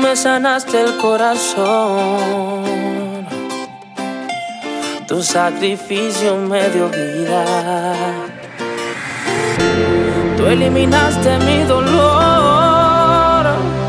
me sanaste el corazón, tu sacrificio me dio vida. Tú eliminaste mi dolor,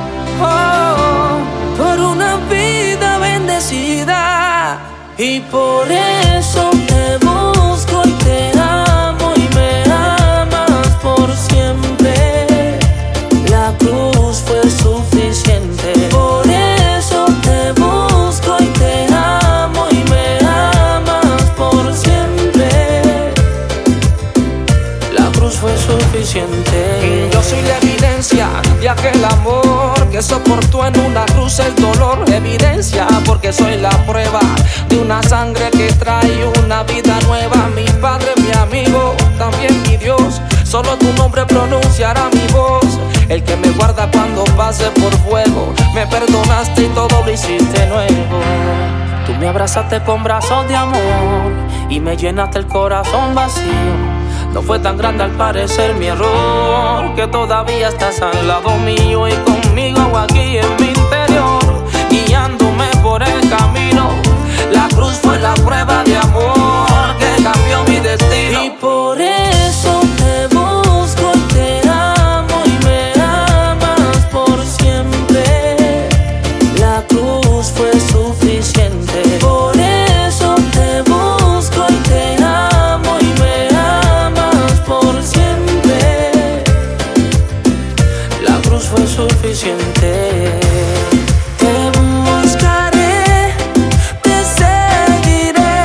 por una vida bendecida. Y por eso te busco y te amo y me amas por siempre. La cruz fue suficiente. Por eso te busco y te amo y me amas por siempre. La cruz fue suficiente. Yo soy la evidencia de aquel amor que soportó en una cruz el dolor. Evidencia porque soy la prueba de una sangre que trae una vida nueva. Mi Padre, mi amigo, también mi Dios. Solo tu nombre pronunciará mi voz. El que me guarda cuando pase por fuego. Me perdonaste y todo lo hiciste nuevo. Tú me abrazaste con brazos de amor y me llenaste el corazón vacío. No fue tan grande al parecer mi error, que todavía estás al lado mío y conmigo aquí en mi interior, guiándome por el camino. La cruz fue la prueba de amor que cambió mi destino. Y por eso te busco y te amo y me amas por siempre. La cruz fue suficiente. Por eso te busco y te amo y me amas por siempre. La cruz fue suficiente. Te buscaré, te seguiré,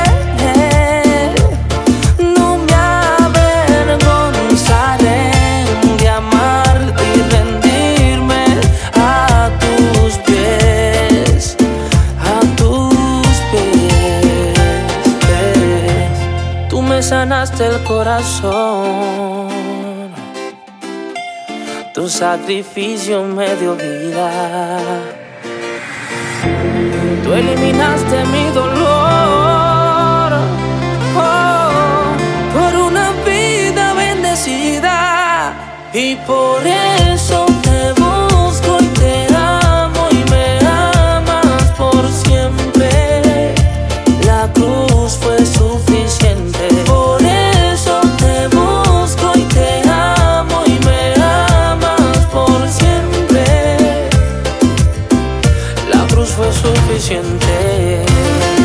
no me avergonzaré de amarte y rendirme a tus pies, a tus pies. Tú me sanaste el corazón, tu sacrificio me dio vida. Tú eliminaste mi dolor, por una vida bendecida. Y por eso te busco y te amo y me amas por siempre. La cruz fue suficiente. Por eso te busco y te amo y me amas por siempre. La cruz fue suficiente.